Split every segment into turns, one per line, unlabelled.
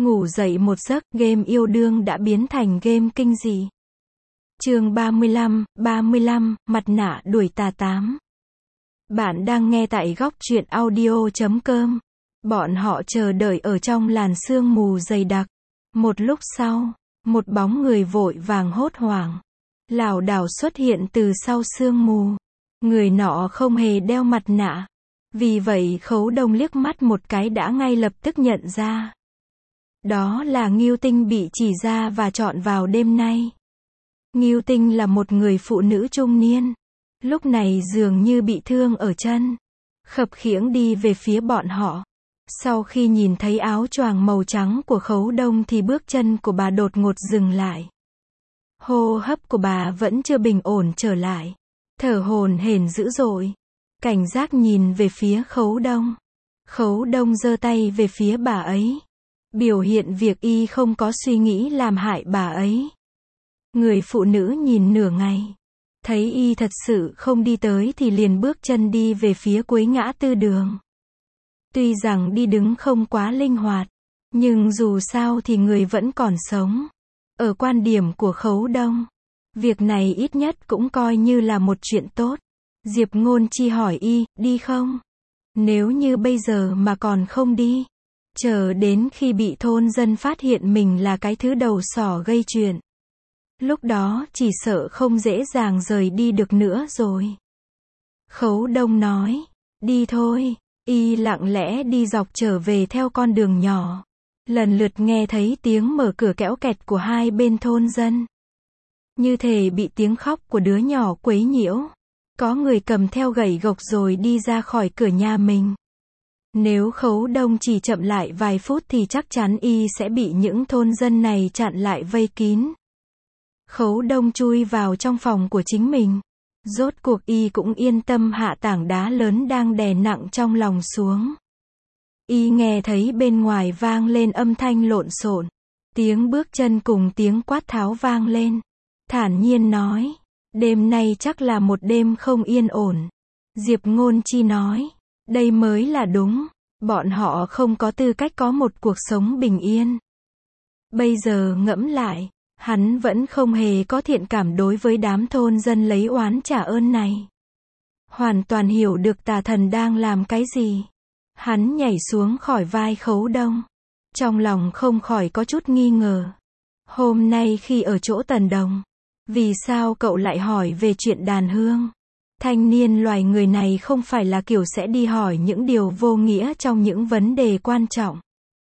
ngủ dậy một giấc, game yêu đương đã biến thành game kinh dị. Chương 35, mặt nạ đuổi tà 8. Bạn đang nghe tại góc truyện audio.com. Bọn họ chờ đợi ở trong làn sương mù dày đặc. Một lúc sau, một bóng người vội vàng hốt hoảng, lảo đảo xuất hiện từ sau sương mù. Người nọ không hề đeo mặt nạ. Vì vậy Khấu Đông liếc mắt một cái đã ngay lập tức nhận ra. Đó là Ngưu Tinh bị chỉ ra và chọn vào đêm nay. Ngưu Tinh là một người phụ nữ trung niên. Lúc này dường như bị thương ở chân. Khập khiễng đi về phía bọn họ. Sau khi nhìn thấy áo choàng màu trắng của Khấu Đông thì bước chân của bà đột ngột dừng lại. Hô hấp của bà vẫn chưa bình ổn trở lại. Thở hổn hển dữ dội. Cảnh giác nhìn về phía Khấu Đông. Khấu Đông giơ tay về phía bà ấy. Biểu hiện việc y không có suy nghĩ làm hại bà ấy. Người phụ nữ nhìn nửa ngày. Thấy y thật sự không đi tới thì liền bước chân đi về phía cuối ngã tư đường. Tuy rằng đi đứng không quá linh hoạt, nhưng dù sao thì người vẫn còn sống. Ở quan điểm của Khấu Đông, việc này ít nhất cũng coi như là một chuyện tốt. Diệp Ngôn Chi hỏi y, đi không? Nếu như bây giờ mà còn không đi, chờ đến khi bị thôn dân phát hiện mình là cái thứ đầu sỏ gây chuyện, lúc đó chỉ sợ không dễ dàng rời đi được nữa rồi. Khấu Đông nói, đi thôi. Y lặng lẽ đi dọc trở về theo con đường nhỏ. Lần lượt nghe thấy tiếng mở cửa kéo kẹt của hai bên thôn dân. Như thể bị tiếng khóc của đứa nhỏ quấy nhiễu. Có người cầm theo gậy gộc rồi đi ra khỏi cửa nhà mình. Nếu Khấu Đông chỉ chậm lại vài phút thì chắc chắn y sẽ bị những thôn dân này chặn lại vây kín. Khấu Đông chui vào trong phòng của chính mình. Rốt cuộc y cũng yên tâm hạ tảng đá lớn đang đè nặng trong lòng xuống. Y nghe thấy bên ngoài vang lên âm thanh lộn xộn. Tiếng bước chân cùng tiếng quát tháo vang lên. Thản nhiên nói, đêm nay chắc là một đêm không yên ổn. Diệp Ngôn Chi nói, đây mới là đúng. Bọn họ không có tư cách có một cuộc sống bình yên. Bây giờ ngẫm lại, hắn vẫn không hề có thiện cảm đối với đám thôn dân lấy oán trả ơn này. Hoàn toàn hiểu được tà thần đang làm cái gì. Hắn nhảy xuống khỏi vai Khấu Đông. Trong lòng không khỏi có chút nghi ngờ. Hôm nay khi ở chỗ Tần Đồng, vì sao cậu lại hỏi về chuyện đàn hương? Thanh niên loài người này không phải là kiểu sẽ đi hỏi những điều vô nghĩa trong những vấn đề quan trọng.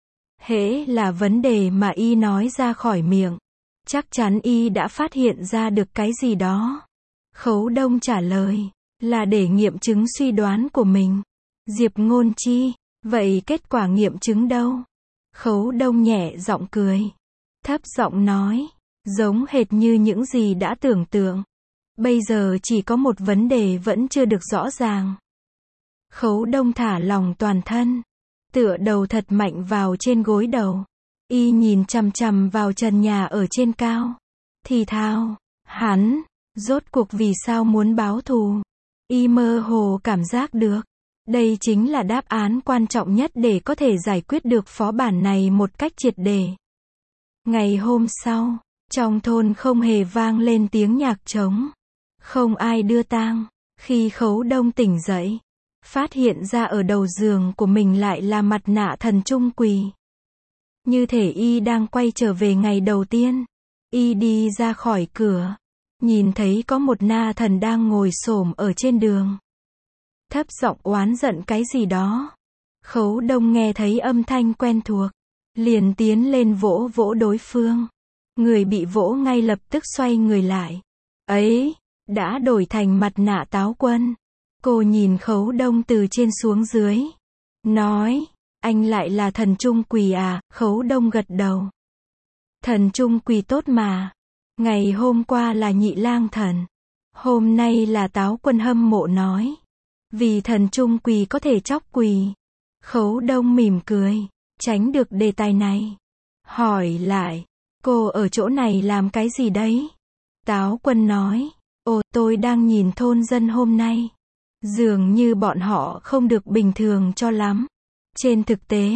Hễ là vấn đề mà y nói ra khỏi miệng, chắc chắn y đã phát hiện ra được cái gì đó. Khấu Đông trả lời, là để nghiệm chứng suy đoán của mình. Diệp Ngôn Chi, vậy kết quả nghiệm chứng đâu? Khấu Đông nhẹ giọng cười. Thấp giọng nói, giống hệt như những gì đã tưởng tượng. Bây giờ chỉ có một vấn đề vẫn chưa được rõ ràng. Khấu Đông thả lỏng toàn thân. Tựa đầu thật mạnh vào trên gối đầu. Y nhìn chằm chằm vào trần nhà ở trên cao. Thì thào, hắn, rốt cuộc vì sao muốn báo thù? Y mơ hồ cảm giác được. Đây chính là đáp án quan trọng nhất để có thể giải quyết được phó bản này một cách triệt để. Ngày hôm sau, trong thôn không hề vang lên tiếng nhạc trống. Không ai đưa tang. Khi Khấu Đông tỉnh dậy, phát hiện ra ở đầu giường của mình lại là mặt nạ thần Trung Quỳ. Như thể y đang quay trở về ngày đầu tiên. Y đi ra khỏi cửa, nhìn thấy có một na thần đang ngồi xổm ở trên đường. Thấp giọng oán giận cái gì đó. Khấu Đông nghe thấy âm thanh quen thuộc, liền tiến lên vỗ vỗ đối phương. Người bị vỗ ngay lập tức xoay người lại. Ấy, đã đổi thành mặt nạ Táo Quân. Cô nhìn Khấu Đông từ trên xuống dưới. Nói, anh lại là thần Trung Quỳ à? Khấu Đông gật đầu. Thần Trung Quỳ tốt mà. Ngày hôm qua là Nhị Lang Thần. Hôm nay là Táo Quân hâm mộ nói. Vì thần Trung Quỳ có thể chóc quỳ. Khấu Đông mỉm cười, tránh được đề tài này. Hỏi lại, cô ở chỗ này làm cái gì đấy? Táo Quân nói, ồ, tôi đang nhìn thôn dân hôm nay. Dường như bọn họ không được bình thường cho lắm. Trên thực tế,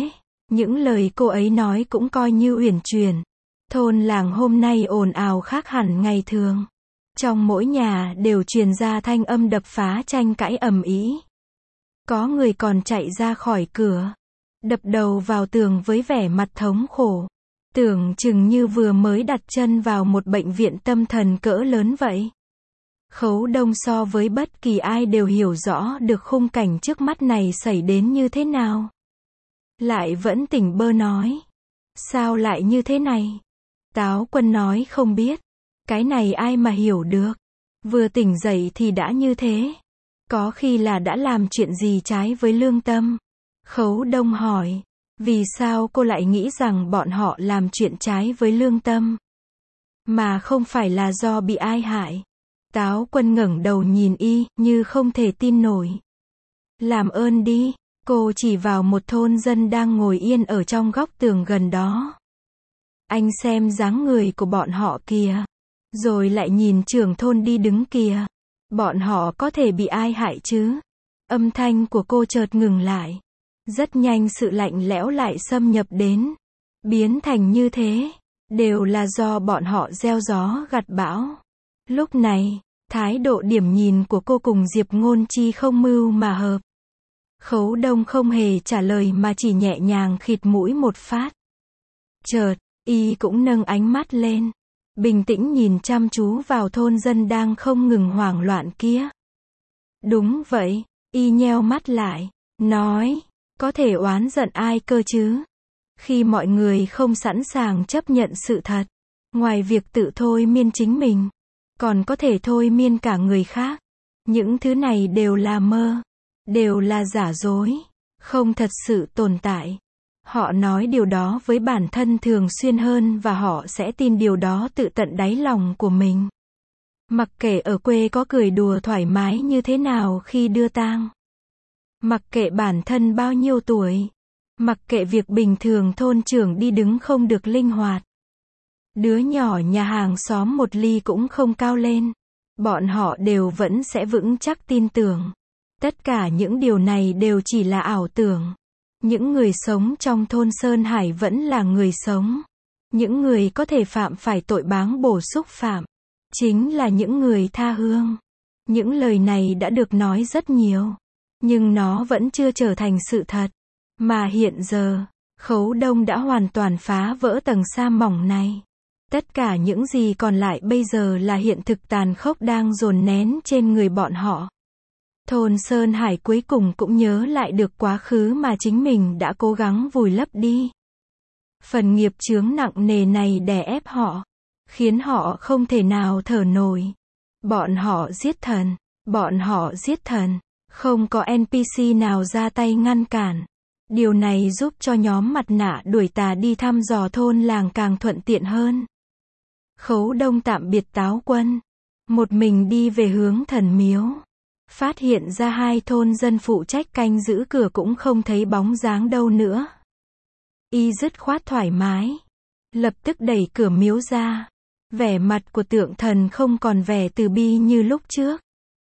Những lời cô ấy nói cũng coi như uyển chuyển. Thôn làng hôm nay ồn ào khác hẳn ngày thường. Trong mỗi nhà đều truyền ra thanh âm đập phá tranh cãi ầm ĩ. Có người còn chạy ra khỏi cửa, đập đầu vào tường với vẻ mặt thống khổ. Tưởng chừng như vừa mới đặt chân vào một bệnh viện tâm thần cỡ lớn vậy. Khấu Đông so với bất kỳ ai đều hiểu rõ được khung cảnh trước mắt này xảy đến như thế nào. Lại vẫn tỉnh bơ nói. Sao lại như thế này? Táo Quân nói không biết. Cái này ai mà hiểu được. Vừa tỉnh dậy thì đã như thế. Có khi là đã làm chuyện gì trái với lương tâm. Khấu Đông hỏi. Vì sao cô lại nghĩ rằng bọn họ làm chuyện trái với lương tâm? Mà không phải là do bị ai hại. Táo Quân ngẩng đầu nhìn y, như không thể tin nổi. Làm ơn đi, cô chỉ vào một thôn dân đang ngồi yên ở trong góc tường gần đó. Anh xem dáng người của bọn họ kìa. Rồi lại nhìn trưởng thôn đi đứng kìa. Bọn họ có thể bị ai hại chứ? Âm thanh của cô chợt ngừng lại. Rất nhanh sự lạnh lẽo lại xâm nhập đến. Biến thành như thế. Đều là do bọn họ gieo gió gặt bão. Lúc này, thái độ điểm nhìn của cô cùng Diệp Ngôn Chi không mưu mà hợp. Khấu Đông không hề trả lời mà chỉ nhẹ nhàng khịt mũi một phát. Chợt, y cũng nâng ánh mắt lên. Bình tĩnh nhìn chăm chú vào thôn dân đang không ngừng hoảng loạn kia. Đúng vậy, y nheo mắt lại, nói, có thể oán giận ai cơ chứ? Khi mọi người không sẵn sàng chấp nhận sự thật, ngoài việc tự thôi miên chính mình, còn có thể thôi miên cả người khác. Những thứ này đều là mơ, đều là giả dối, không thật sự tồn tại. Họ nói điều đó với bản thân thường xuyên hơn và họ sẽ tin điều đó tự tận đáy lòng của mình. Mặc kệ ở quê có cười đùa thoải mái như thế nào khi đưa tang. Mặc kệ bản thân bao nhiêu tuổi. Mặc kệ việc bình thường thôn trưởng đi đứng không được linh hoạt. Đứa nhỏ nhà hàng xóm một ly cũng không cao lên. Bọn họ đều vẫn sẽ vững chắc tin tưởng. Tất cả những điều này đều chỉ là ảo tưởng. Những người sống trong thôn Sơn Hải vẫn là người sống. Những người có thể phạm phải tội báng bổ xúc phạm. Chính là những người tha hương. Những lời này đã được nói rất nhiều. Nhưng nó vẫn chưa trở thành sự thật. Mà hiện giờ, Khấu Đông đã hoàn toàn phá vỡ tầng sa mỏng này. Tất cả những gì còn lại bây giờ là hiện thực tàn khốc đang dồn nén trên người bọn họ. Thôn Sơn Hải cuối cùng cũng nhớ lại được quá khứ mà chính mình đã cố gắng vùi lấp đi. Phần nghiệp chướng nặng nề này đè ép họ, khiến họ không thể nào thở nổi. Bọn họ giết thần, bọn họ giết thần, không có NPC nào ra tay ngăn cản. Điều này giúp cho nhóm mặt nạ đuổi tà đi thăm dò thôn làng càng thuận tiện hơn. Khấu Đông tạm biệt Táo Quân, một mình đi về hướng thần miếu. Phát hiện ra hai thôn dân phụ trách canh giữ cửa cũng không thấy bóng dáng đâu nữa. Y dứt khoát thoải mái, lập tức đẩy cửa miếu ra. Vẻ mặt của tượng thần không còn vẻ từ bi như lúc trước.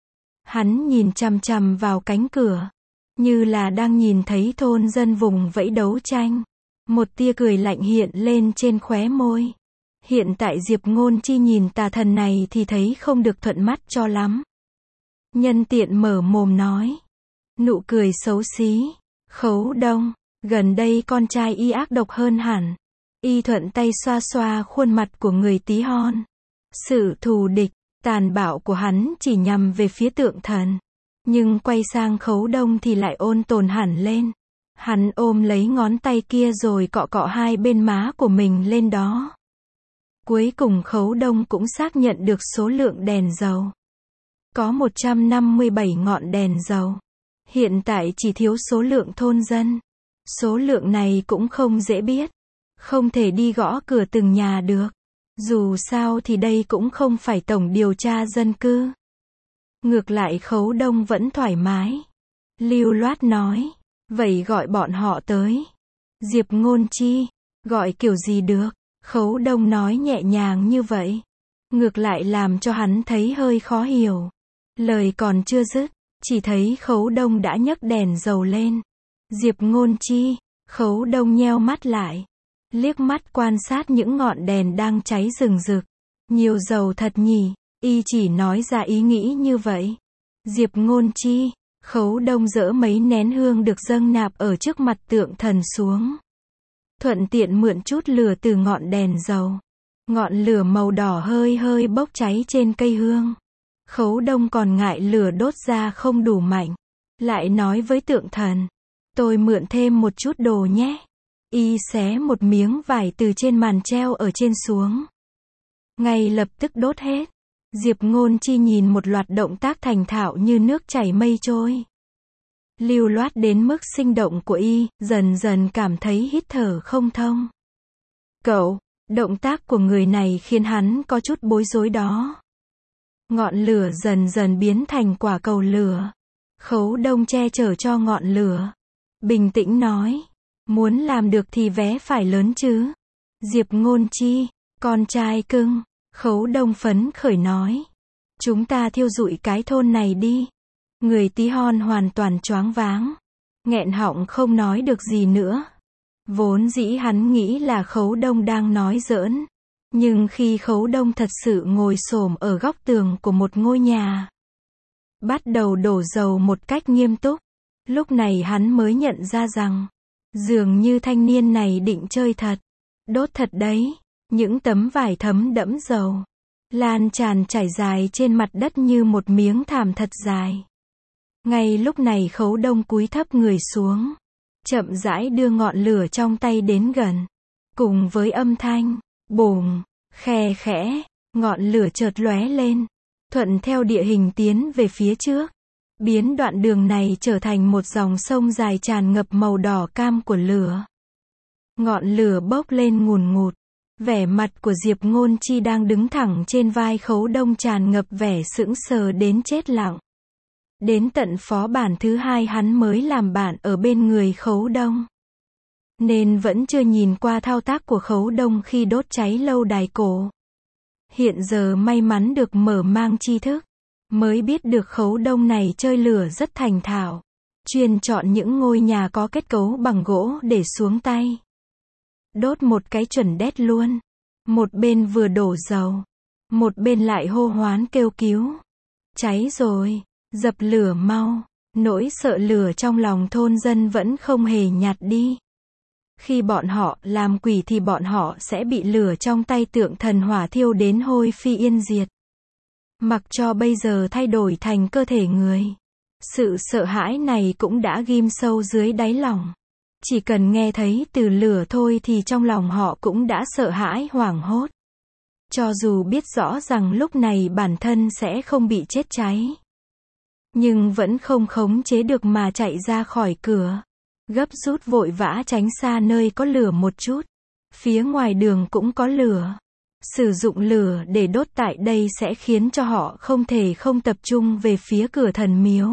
Hắn nhìn chằm chằm vào cánh cửa, như là đang nhìn thấy thôn dân vùng vẫy đấu tranh. Một tia cười lạnh hiện lên trên khóe môi. Hiện tại Diệp Ngôn Chi nhìn tà thần này thì thấy không được thuận mắt cho lắm. Nhân tiện mở mồm nói. Nụ cười xấu xí. Khấu Đông, gần đây con trai y ác độc hơn hẳn. Y thuận tay xoa xoa khuôn mặt của người tí hon. Sự thù địch, tàn bạo của hắn chỉ nhằm về phía tượng thần. Nhưng quay sang Khấu Đông thì lại ôn tồn hẳn lên. Hắn ôm lấy ngón tay kia rồi cọ cọ hai bên má của mình lên đó. Cuối cùng Khấu Đông cũng xác nhận được số lượng đèn dầu. Có 157 ngọn đèn dầu. Hiện tại chỉ thiếu số lượng thôn dân. Số lượng này cũng không dễ biết. Không thể đi gõ cửa từng nhà được. Dù sao thì đây cũng không phải tổng điều tra dân cư. Ngược lại Khấu Đông vẫn thoải mái. Lưu loát nói. Vậy gọi bọn họ tới. Diệp Ngôn Chi. Gọi kiểu gì được. Khấu Đông nói nhẹ nhàng như vậy. Ngược lại làm cho hắn thấy hơi khó hiểu. Lời còn chưa dứt. Chỉ thấy Khấu Đông đã nhấc đèn dầu lên. Diệp Ngôn Chi. Khấu Đông nheo mắt lại, liếc mắt quan sát những ngọn đèn đang cháy rừng rực. Nhiều dầu thật nhỉ, y chỉ nói ra ý nghĩ như vậy. Diệp Ngôn Chi, Khấu Đông dỡ mấy nén hương được dâng nạp ở trước mặt tượng thần xuống. Thuận tiện mượn chút lửa từ ngọn đèn dầu. Ngọn lửa màu đỏ hơi hơi bốc cháy trên cây hương. Khấu Đông còn ngại lửa đốt ra không đủ mạnh. Lại nói với tượng thần, tôi mượn thêm một chút đồ nhé. Y xé một miếng vải từ trên màn treo ở trên xuống. Ngay lập tức đốt hết. Diệp Ngôn Chi nhìn một loạt động tác thành thạo như nước chảy mây trôi. Lưu loát đến mức sinh động của y, dần dần cảm thấy hít thở không thông. Cậu, động tác của người này khiến hắn có chút bối rối đó. Ngọn lửa dần dần biến thành quả cầu lửa. Khấu Đông che chở cho ngọn lửa. Bình tĩnh nói, muốn làm được thì vé phải lớn chứ. Diệp Ngôn Chi, con trai cưng. Khấu Đông phấn khởi nói, chúng ta thiêu rụi cái thôn này đi. Người Tí Hon hoàn toàn choáng váng, nghẹn họng không nói được gì nữa. Vốn dĩ hắn nghĩ là Khấu Đông đang nói giỡn, nhưng khi Khấu Đông thật sự ngồi xổm ở góc tường của một ngôi nhà, bắt đầu đổ dầu một cách nghiêm túc, lúc này hắn mới nhận ra rằng, dường như thanh niên này định chơi thật, đốt thật đấy. Những tấm vải thấm đẫm dầu, lan tràn trải dài trên mặt đất như một miếng thảm thật dài. Ngay lúc này Khấu Đông cúi thấp người xuống, chậm rãi đưa ngọn lửa trong tay đến gần. Cùng với âm thanh, bùm, khe khẽ, ngọn lửa chợt lóe lên, thuận theo địa hình tiến về phía trước. Biến đoạn đường này trở thành một dòng sông dài tràn ngập màu đỏ cam của lửa. Ngọn lửa bốc lên ngùn ngụt. Vẻ mặt của Diệp Ngôn Chi đang đứng thẳng trên vai Khấu Đông tràn ngập vẻ sững sờ đến chết lặng. Đến tận phó bản thứ 2 hắn mới làm bạn ở bên người Khấu Đông, nên vẫn chưa nhìn qua thao tác của Khấu Đông khi đốt cháy lâu đài cổ. Hiện giờ may mắn được mở mang tri thức, mới biết được Khấu Đông này chơi lửa rất thành thạo, chuyên chọn những ngôi nhà có kết cấu bằng gỗ để xuống tay. Đốt một cái chuẩn đét luôn. Một bên vừa đổ dầu, một bên lại hô hoán kêu cứu. Cháy rồi, dập lửa mau. Nỗi sợ lửa trong lòng thôn dân vẫn không hề nhạt đi. Khi bọn họ làm quỷ thì bọn họ sẽ bị lửa trong tay tượng thần hỏa thiêu đến hôi phi yên diệt. Mặc cho bây giờ thay đổi thành cơ thể người, sự sợ hãi này cũng đã ghim sâu dưới đáy lòng. Chỉ cần nghe thấy từ lửa thôi thì trong lòng họ cũng đã sợ hãi hoảng hốt. Cho dù biết rõ rằng lúc này bản thân sẽ không bị chết cháy, nhưng vẫn không khống chế được mà chạy ra khỏi cửa. Gấp rút vội vã tránh xa nơi có lửa một chút. Phía ngoài đường cũng có lửa. Sử dụng lửa để đốt tại đây sẽ khiến cho họ không thể không tập trung về phía cửa thần miếu.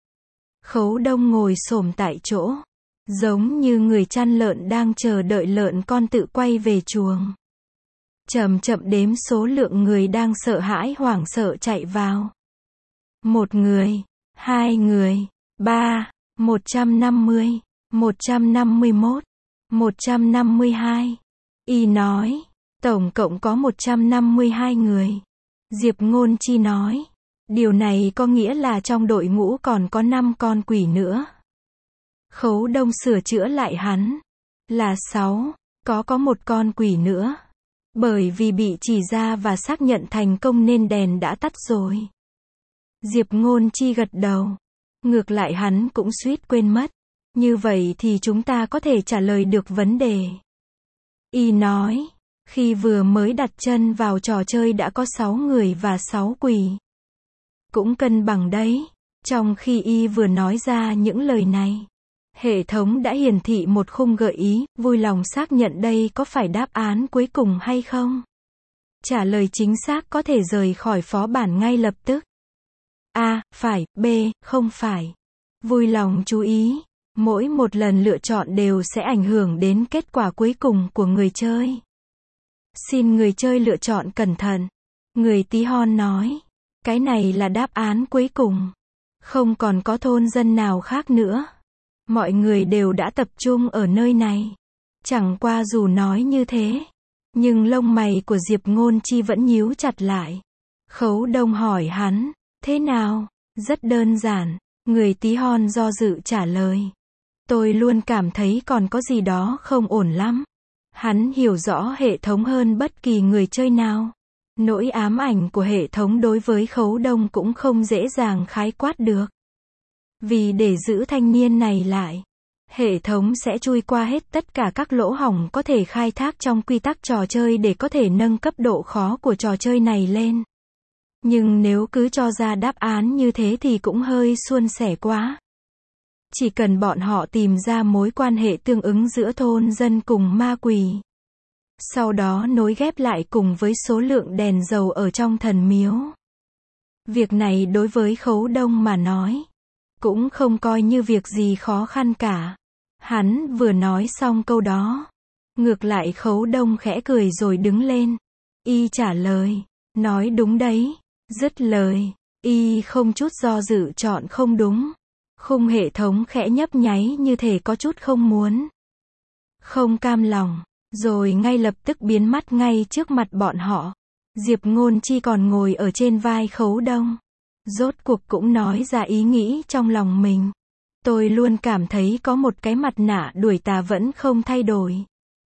Khấu Đông ngồi xổm tại chỗ, giống như người chăn lợn đang chờ đợi lợn con tự quay về chuồng. Chậm chậm đếm số lượng người đang sợ hãi hoảng sợ chạy vào. 1 người, 2 người, 3, 150, 151, 152. Y nói, tổng cộng có 152 người. Diệp Ngôn Chi nói, điều này có nghĩa là trong đội ngũ còn có 5 con quỷ nữa. Khấu Đông sửa chữa lại hắn, là 6, có một con quỷ nữa. Bởi vì bị chỉ ra và xác nhận thành công nên đèn đã tắt rồi. Diệp Ngôn Chi gật đầu. Ngược lại hắn cũng suýt quên mất. Như vậy thì chúng ta có thể trả lời được vấn đề. Y nói, khi vừa mới đặt chân vào trò chơi đã có 6 người và 6 quỷ. Cũng cân bằng đấy. Trong khi Y vừa nói ra những lời này, hệ thống đã hiển thị một khung gợi ý, vui lòng xác nhận đây có phải đáp án cuối cùng hay không. Trả lời chính xác có thể rời khỏi phó bản ngay lập tức. A, phải, B, không phải. Vui lòng chú ý, mỗi một lần lựa chọn đều sẽ ảnh hưởng đến kết quả cuối cùng của người chơi. Xin người chơi lựa chọn cẩn thận. Người Tí Hon nói, cái này là đáp án cuối cùng. Không còn có thôn dân nào khác nữa. Mọi người đều đã tập trung ở nơi này. Chẳng qua dù nói như thế, nhưng lông mày của Diệp Ngôn Chi vẫn nhíu chặt lại. Khấu Đông hỏi hắn, thế nào? Rất đơn giản, người tí hon do dự trả lời. Tôi luôn cảm thấy còn có gì đó không ổn lắm. Hắn hiểu rõ hệ thống hơn bất kỳ người chơi nào. Nỗi ám ảnh của hệ thống đối với Khấu Đông cũng không dễ dàng khái quát được. Vì để giữ thanh niên này lại, hệ thống sẽ chui qua hết tất cả các lỗ hổng có thể khai thác trong quy tắc trò chơi để có thể nâng cấp độ khó của trò chơi này lên. Nhưng nếu cứ cho ra đáp án như thế thì cũng hơi suôn sẻ quá. Chỉ cần bọn họ tìm ra mối quan hệ tương ứng giữa thôn dân cùng ma quỷ, sau đó nối ghép lại cùng với số lượng đèn dầu ở trong thần miếu. Việc này đối với Khấu Đông mà nói, cũng không coi như việc gì khó khăn cả. Hắn vừa nói xong câu đó, ngược lại Khấu Đông khẽ cười rồi đứng lên. Y trả lời, nói đúng đấy. Dứt lời, Y không chút do dự chọn không đúng. Khung hệ thống khẽ nhấp nháy như thể có chút không muốn, không cam lòng, rồi ngay lập tức biến mất ngay trước mặt bọn họ. Diệp Ngôn Chi còn ngồi ở trên vai Khấu Đông. Rốt cuộc cũng nói ra ý nghĩ trong lòng mình. Tôi luôn cảm thấy có một cái mặt nạ đuổi tà vẫn không thay đổi.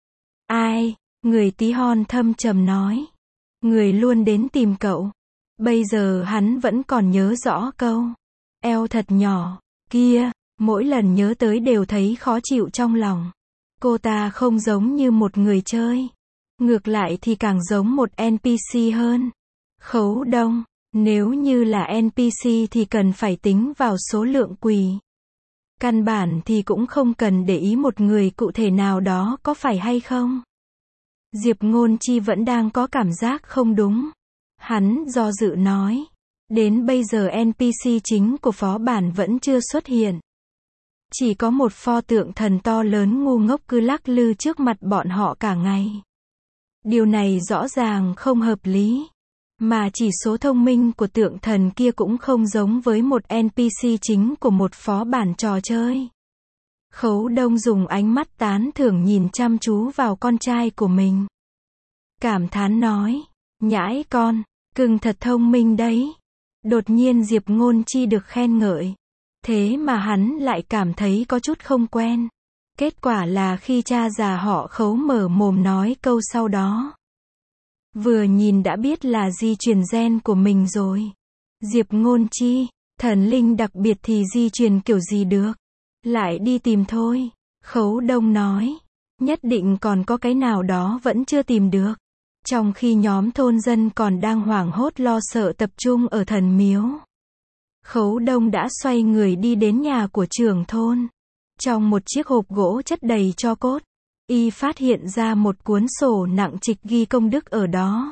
Ai? Người tí hon thâm trầm nói. Người luôn đến tìm cậu. Bây giờ hắn vẫn còn nhớ rõ câu eo thật nhỏ kia, mỗi lần nhớ tới đều thấy khó chịu trong lòng. Cô ta không giống như một người chơi, ngược lại thì càng giống một NPC hơn. Khấu Đông, nếu như là NPC thì cần phải tính vào số lượng quỷ. Căn bản thì cũng không cần để ý một người cụ thể nào đó có phải hay không. Diệp Ngôn Chi vẫn đang có cảm giác không đúng. Hắn do dự nói, đến bây giờ NPC chính của phó bản vẫn chưa xuất hiện. Chỉ có một pho tượng thần to lớn ngu ngốc cứ lắc lư trước mặt bọn họ cả ngày. Điều này rõ ràng không hợp lý. Mà chỉ số thông minh của tượng thần kia cũng không giống với một NPC chính của một phó bản trò chơi. Khấu Đông dùng ánh mắt tán thưởng nhìn chăm chú vào con trai của mình. Cảm thán nói, nhãi con, cưng thật thông minh đấy. Đột nhiên Diệp Ngôn Chi được khen ngợi. Thế mà hắn lại cảm thấy có chút không quen. Kết quả là khi cha già họ Khấu mở mồm nói câu sau đó, vừa nhìn đã biết là di truyền gen của mình rồi. Diệp Ngôn Chi, thần linh đặc biệt thì di truyền kiểu gì được. Lại đi tìm thôi. Khấu Đông nói, nhất định còn có cái nào đó vẫn chưa tìm được. Trong khi nhóm thôn dân còn đang hoảng hốt lo sợ tập trung ở thần miếu, Khấu Đông đã xoay người đi đến nhà của trưởng thôn. Trong một chiếc hộp gỗ chất đầy tro cốt, Y phát hiện ra một cuốn sổ nặng trịch ghi công đức ở đó.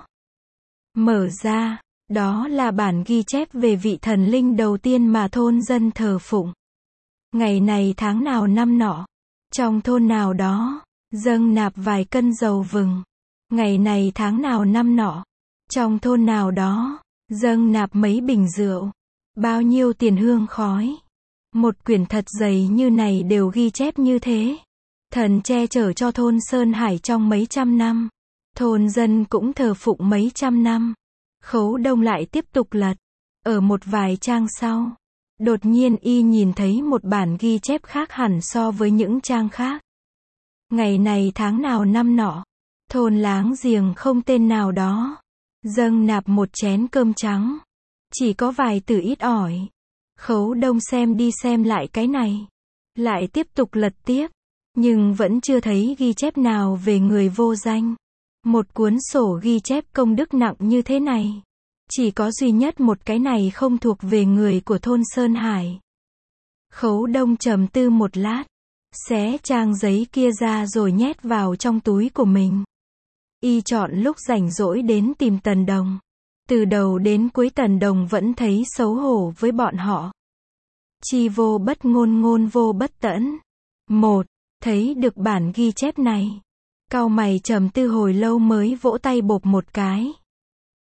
Mở ra, đó là bản ghi chép về vị thần linh đầu tiên mà thôn dân thờ phụng. Ngày này tháng nào năm nọ, trong thôn nào đó, dâng nạp vài cân dầu vừng. Ngày này tháng nào năm nọ, trong thôn nào đó, dâng nạp mấy bình rượu. Bao nhiêu tiền hương khói. Một quyển thật dày như này đều ghi chép như thế. Thần che chở cho thôn Sơn Hải trong mấy trăm năm. Thôn dân cũng thờ phụng mấy trăm năm. Khấu Đông lại tiếp tục lật. Ở một vài trang sau, đột nhiên Y nhìn thấy một bản ghi chép khác hẳn so với những trang khác. Ngày này tháng nào năm nọ, thôn láng giềng không tên nào đó, dâng nạp một chén cơm trắng. Chỉ có vài từ ít ỏi. Khấu Đông xem đi xem lại cái này. Lại tiếp tục lật tiếp. Nhưng vẫn chưa thấy ghi chép nào về người vô danh. Một cuốn sổ ghi chép công đức nặng như thế này. Chỉ có duy nhất một cái này không thuộc về người của thôn Sơn Hải. Khấu Đông trầm tư một lát. Xé trang giấy kia ra rồi nhét vào trong túi của mình. Y chọn lúc rảnh rỗi đến tìm Tần Đồng. Từ đầu đến cuối Tần Đồng vẫn thấy xấu hổ với bọn họ. Chi vô bất ngôn ngôn vô bất tẫn. Một, thấy được bản ghi chép này. Cau mày trầm tư hồi lâu mới vỗ tay bộp một cái.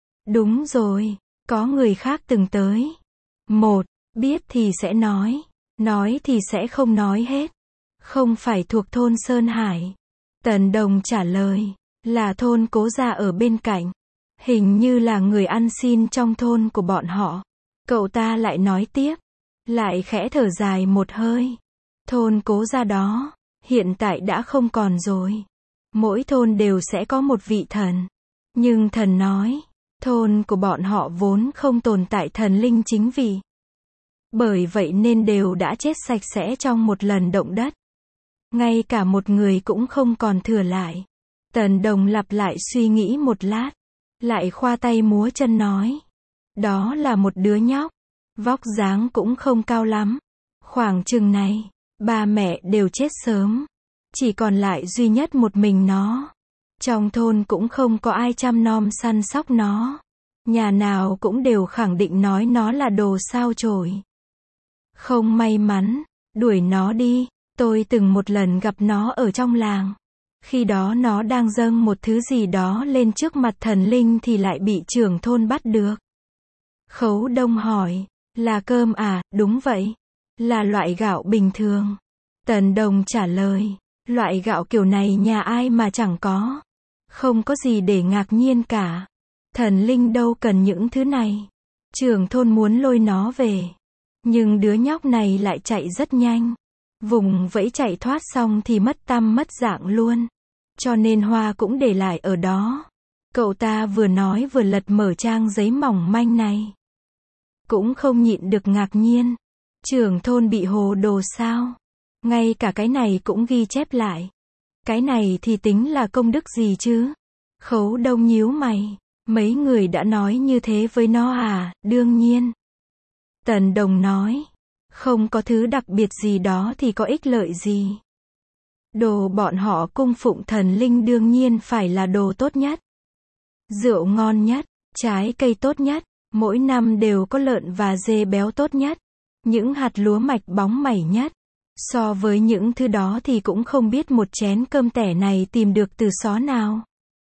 Đúng rồi, có người khác từng tới. Một, biết thì sẽ nói. Nói thì sẽ không nói hết. Không phải thuộc thôn Sơn Hải. Tần Đồng trả lời, là thôn Cố Gia ở bên cạnh. Hình như là người ăn xin trong thôn của bọn họ. Cậu ta lại nói tiếp, lại khẽ thở dài một hơi. Thôn Cố Gia đó, hiện tại đã không còn rồi. Mỗi thôn đều sẽ có một vị thần. Nhưng thần nói, thôn của bọn họ vốn không tồn tại thần linh chính vị. Bởi vậy nên đều đã chết sạch sẽ trong một lần động đất. Ngay cả một người cũng không còn thừa lại. Tần Đồng lặp lại suy nghĩ một lát. Lại khoa tay múa chân nói. Đó là một đứa nhóc. Vóc dáng cũng không cao lắm. Khoảng chừng này, ba mẹ đều chết sớm. Chỉ còn lại duy nhất một mình nó. Trong thôn cũng không có ai chăm nom săn sóc nó. Nhà nào cũng đều khẳng định nói nó là đồ sao chổi. Không may mắn, đuổi nó đi. Tôi từng một lần gặp nó ở trong làng. Khi đó nó đang dâng một thứ gì đó lên trước mặt thần linh thì lại bị trưởng thôn bắt được. Khấu Đông hỏi, là cơm à? Đúng vậy. Là loại gạo bình thường. Tần Đồng trả lời, loại gạo kiểu này nhà ai mà chẳng có. Không có gì để ngạc nhiên cả. Thần linh đâu cần những thứ này. Trưởng thôn muốn lôi nó về. Nhưng đứa nhóc này lại chạy rất nhanh. Vùng vẫy chạy thoát xong thì mất tăm mất dạng luôn. Cho nên hoa cũng để lại ở đó. Cậu ta vừa nói vừa lật mở trang giấy mỏng manh này. Cũng không nhịn được ngạc nhiên. Trưởng thôn bị hồ đồ sao? Ngay cả cái này cũng ghi chép lại. Cái này thì tính là công đức gì chứ? Khấu Đông nhíu mày. Mấy người đã nói như thế với nó à? Đương nhiên. Tần Đồng nói. Không có thứ đặc biệt gì đó thì có ích lợi gì. Đồ bọn họ cung phụng thần linh đương nhiên phải là đồ tốt nhất. Rượu ngon nhất, trái cây tốt nhất, mỗi năm đều có lợn và dê béo tốt nhất. Những hạt lúa mạch bóng mẩy nhất. So với những thứ đó thì cũng không biết một chén cơm tẻ này tìm được từ xó nào.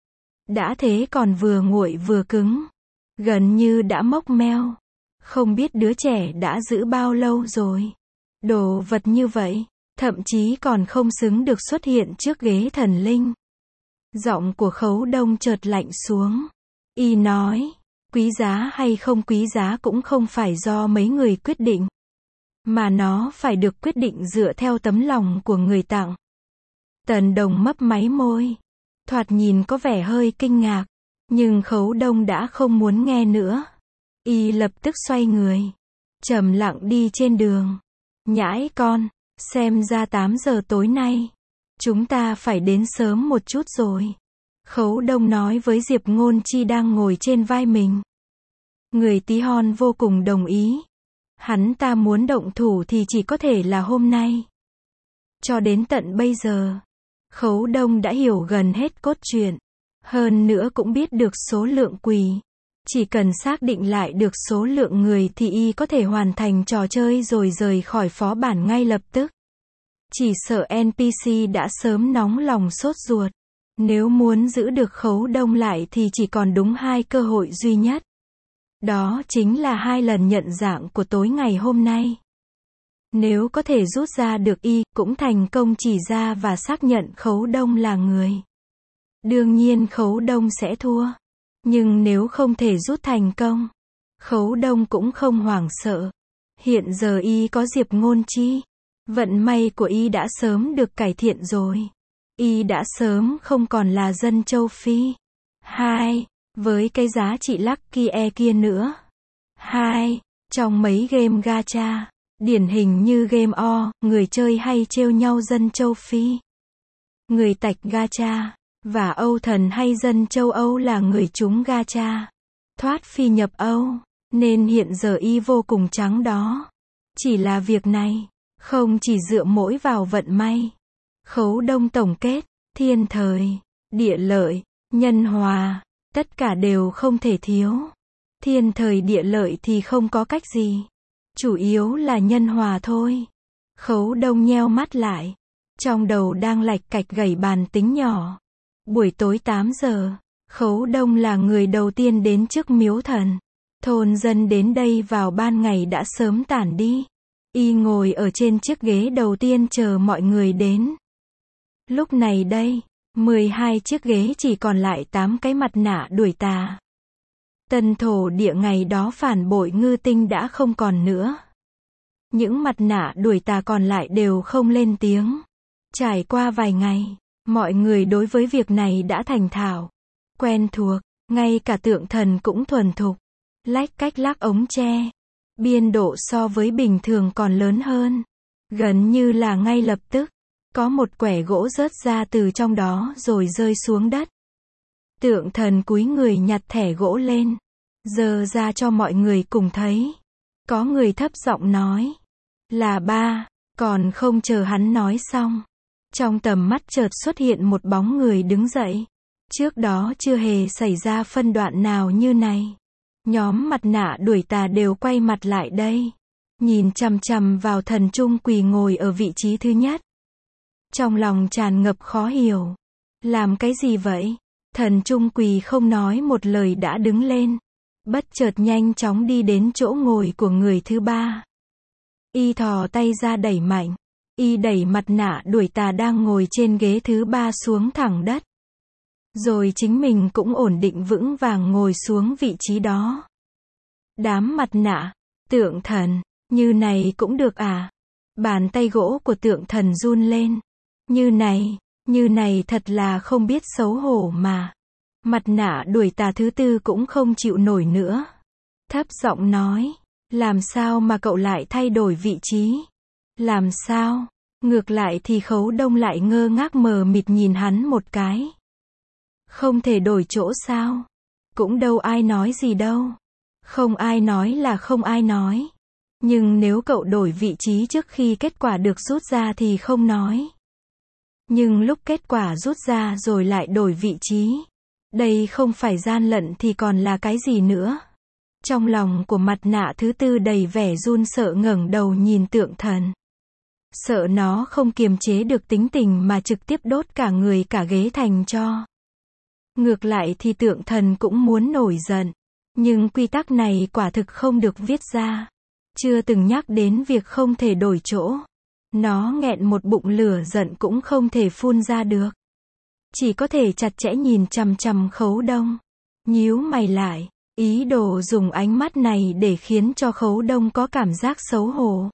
Đã thế còn vừa nguội vừa cứng. Gần như đã mốc meo. Không biết đứa trẻ đã giữ bao lâu rồi. Đồ vật như vậy, thậm chí còn không xứng được xuất hiện trước ghế thần linh. Giọng của Khấu Đông chợt lạnh xuống. Y nói, quý giá hay không quý giá cũng không phải do mấy người quyết định. Mà nó phải được quyết định dựa theo tấm lòng của người tặng. Tần Đồng mấp máy môi. Thoạt nhìn có vẻ hơi kinh ngạc. Nhưng Khấu Đông đã không muốn nghe nữa. Y lập tức xoay người. Trầm lặng đi trên đường. Nhãi con, xem ra 8 giờ tối nay. Chúng ta phải đến sớm một chút rồi. Khấu Đông nói với Diệp Ngôn Chi đang ngồi trên vai mình. Người tí hon vô cùng đồng ý. Hắn ta muốn động thủ thì chỉ có thể là hôm nay. Cho đến tận bây giờ, Khấu Đông đã hiểu gần hết cốt truyện. Hơn nữa cũng biết được số lượng quỷ. Chỉ cần xác định lại được số lượng người thì y có thể hoàn thành trò chơi rồi rời khỏi phó bản ngay lập tức. Chỉ sợ NPC đã sớm nóng lòng sốt ruột. Nếu muốn giữ được Khấu Đông lại thì chỉ còn đúng 2 cơ hội duy nhất. Đó chính là 2 lần nhận dạng của tối ngày hôm nay. Nếu có thể rút ra được y, cũng thành công chỉ ra và xác nhận Khấu Đông là người. Đương nhiên Khấu Đông sẽ thua. Nhưng nếu không thể rút thành công, Khấu Đông cũng không hoảng sợ. Hiện giờ y có Diệp Ngôn Chi. Vận may của y đã sớm được cải thiện rồi. Y đã sớm không còn là dân châu Phi. 2. Với cái giá trị Lucky E kia nữa. 2. Trong mấy game gacha, điển hình như Game O, người chơi hay trêu nhau dân châu Phi. Người tạch gacha. Và Âu Thần hay dân châu Âu là người trúng gacha. Thoát phi nhập Âu. Nên hiện giờ y vô cùng trắng đó. Chỉ là việc này, không chỉ dựa mỗi vào vận may. Khấu Đông tổng kết, thiên thời, địa lợi, nhân hòa, tất cả đều không thể thiếu. Thiên thời địa lợi thì không có cách gì. Chủ yếu là nhân hòa thôi. Khấu Đông nheo mắt lại. Trong đầu đang lạch cạch gảy bàn tính nhỏ. Buổi tối 8 giờ, Khấu Đông là người đầu tiên đến trước miếu thần. Thôn dân đến đây vào ban ngày đã sớm tản đi. Y ngồi ở trên chiếc ghế đầu tiên chờ mọi người đến. Lúc này đây, 12 chiếc ghế chỉ còn lại 8 cái mặt nạ đuổi tà. Tân thổ địa ngày đó phản bội Ngư Tinh đã không còn nữa. Những mặt nạ đuổi tà còn lại đều không lên tiếng. Trải qua vài ngày, mọi người đối với việc này đã thành thạo, quen thuộc, ngay cả Tượng Thần cũng thuần thục. Lách cách lắc ống tre, biên độ so với bình thường còn lớn hơn. Gần như là ngay lập tức, có một quẻ gỗ rớt ra từ trong đó rồi rơi xuống đất. Tượng Thần cúi người nhặt thẻ gỗ lên, giơ ra cho mọi người cùng thấy. Có người thấp giọng nói, là ba, còn không chờ hắn nói xong. Trong tầm mắt chợt xuất hiện một bóng người đứng dậy. Trước đó chưa hề xảy ra phân đoạn nào như này. Nhóm mặt nạ đuổi tà đều quay mặt lại đây. Nhìn chằm chằm vào Thần Trung Quỳ ngồi ở vị trí thứ nhất. Trong lòng tràn ngập khó hiểu. Làm cái gì vậy? Thần Trung Quỳ không nói một lời đã đứng lên. Bất chợt nhanh chóng đi đến chỗ ngồi của người thứ ba. Y thò tay ra đẩy mạnh. Y đẩy mặt nạ đuổi tà đang ngồi trên ghế thứ ba xuống thẳng đất. Rồi chính mình cũng ổn định vững vàng ngồi xuống vị trí đó. Đám mặt nạ, Tượng Thần, như này cũng được à? Bàn tay gỗ của Tượng Thần run lên. Như này thật là không biết xấu hổ mà. Mặt nạ đuổi tà thứ tư cũng không chịu nổi nữa. Thấp giọng nói, làm sao mà cậu lại thay đổi vị trí? Làm sao? Ngược lại thì Khấu Đông lại ngơ ngác mờ mịt nhìn hắn một cái. Không thể đổi chỗ sao? Cũng đâu ai nói gì đâu. Không ai nói là không ai nói. Nhưng nếu cậu đổi vị trí trước khi kết quả được rút ra thì không nói. Nhưng lúc kết quả rút ra rồi lại đổi vị trí. Đây không phải gian lận thì còn là cái gì nữa? Trong lòng của mặt nạ thứ tư đầy vẻ run sợ ngẩng đầu nhìn Tượng Thần. Sợ nó không kiềm chế được tính tình mà trực tiếp đốt cả người cả ghế thành tro. Ngược lại thì Tượng Thần cũng muốn nổi giận. Nhưng quy tắc này quả thực không được viết ra. Chưa từng nhắc đến việc không thể đổi chỗ. Nó nghẹn một bụng lửa giận cũng không thể phun ra được. Chỉ có thể chặt chẽ nhìn chằm chằm Khấu Đông. Nhíu mày lại, ý đồ dùng ánh mắt này để khiến cho Khấu Đông có cảm giác xấu hổ.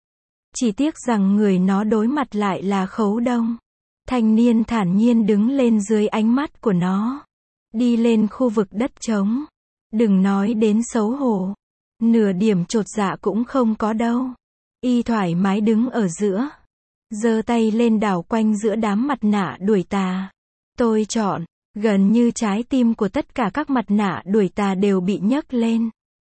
Chỉ tiếc rằng người nó đối mặt lại là Khấu Đông. Thanh niên thản nhiên đứng lên dưới ánh mắt của nó. Đi lên khu vực đất trống. Đừng nói đến xấu hổ. Nửa điểm chột dạ cũng không có đâu. Y thoải mái đứng ở giữa. Giơ tay lên đảo quanh giữa đám mặt nạ đuổi tà. Tôi chọn. Gần như trái tim của tất cả các mặt nạ đuổi tà đều bị nhấc lên.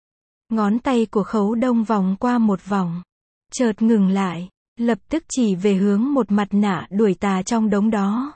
Ngón tay của Khấu Đông vòng qua một vòng. Chợt ngừng lại. Lập tức chỉ về hướng một mặt nạ đuổi tà trong đống đó.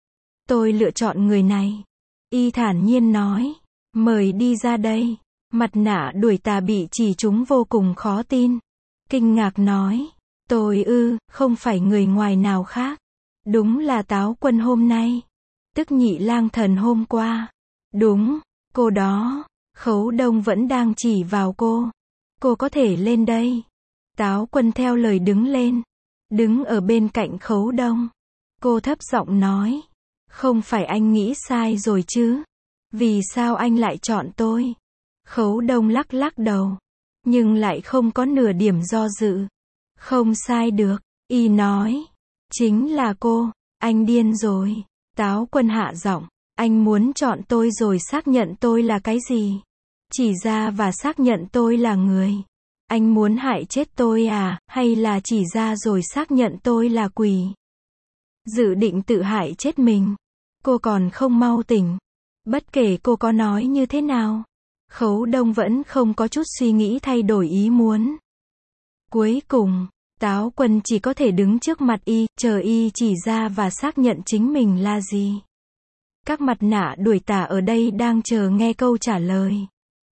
Tôi lựa chọn người này. Y thản nhiên nói. Mời đi ra đây. Mặt nạ đuổi tà bị chỉ trúng vô cùng khó tin. Kinh ngạc nói. Tôi không phải người ngoài nào khác. Đúng là Táo Quân hôm nay. Tức Nhị Lang Thần hôm qua. Đúng, cô đó. Khấu Đông vẫn đang chỉ vào cô. Cô có thể lên đây. Táo Quân theo lời đứng lên. Đứng ở bên cạnh Khấu Đông. Cô thấp giọng nói. Không phải anh nghĩ sai rồi chứ? Vì sao anh lại chọn tôi? Khấu Đông lắc lắc đầu. Nhưng lại không có nửa điểm do dự. Không sai được. Y nói. Chính là cô. Anh điên rồi. Táo Quân hạ giọng. Anh muốn chọn tôi rồi xác nhận tôi là cái gì? Chỉ ra và xác nhận tôi là người. Anh muốn hại chết tôi à, hay là chỉ ra rồi xác nhận tôi là quỷ? Dự định tự hại chết mình. Cô còn không mau tỉnh. Bất kể cô có nói như thế nào. Khấu Đông vẫn không có chút suy nghĩ thay đổi ý muốn. Cuối cùng, Táo Quân chỉ có thể đứng trước mặt Y, chờ Y chỉ ra và xác nhận chính mình là gì. Các mặt nạ đuổi tà ở đây đang chờ nghe câu trả lời.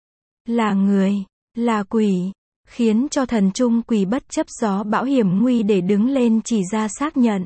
Là người, là quỷ, khiến cho Thần Trung Quỳ bất chấp gió bão hiểm nguy để đứng lên chỉ ra xác nhận.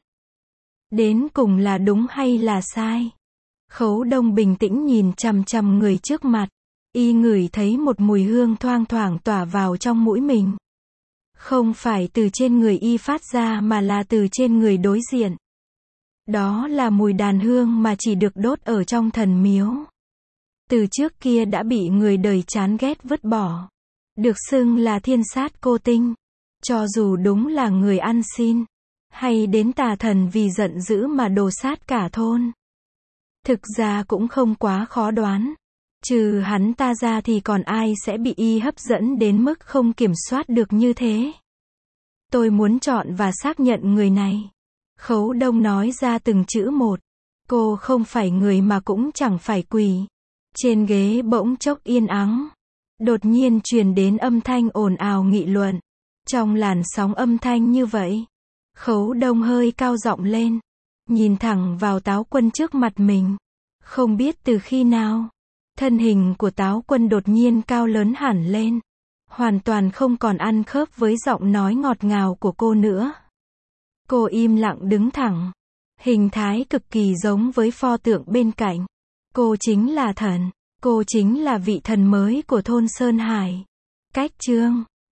Đến cùng là đúng hay là sai? Khấu Đông bình tĩnh nhìn chằm chằm người trước mặt. Y ngửi thấy một mùi hương thoang thoảng tỏa vào trong mũi mình. Không phải từ trên người y phát ra mà là từ trên người đối diện. Đó là mùi đàn hương mà chỉ được đốt ở trong thần miếu. Từ trước kia đã bị người đời chán ghét vứt bỏ. Được xưng là thiên sát cô tinh. Cho dù đúng là người ăn xin. Hay đến tà thần vì giận dữ mà đồ sát cả thôn. Thực ra cũng không quá khó đoán. Trừ hắn ta ra thì còn ai sẽ bị y hấp dẫn đến mức không kiểm soát được như thế. Tôi muốn chọn và xác nhận người này. Khấu Đông nói ra từng chữ một. Cô không phải người mà cũng chẳng phải quỷ. Trên ghế bỗng chốc yên ắng. Đột nhiên truyền đến âm thanh ồn ào nghị luận. Trong làn sóng âm thanh như vậy, Khấu Đông hơi cao giọng lên. Nhìn thẳng vào Táo Quân trước mặt mình. Không biết từ khi nào, thân hình của Táo Quân đột nhiên cao lớn hẳn lên. Hoàn toàn không còn ăn khớp với giọng nói ngọt ngào của cô nữa. Cô im lặng đứng thẳng. Hình thái cực kỳ giống với pho tượng bên cạnh. Cô chính là thần. Cô chính là vị thần mới của thôn Sơn Hải. Cách chương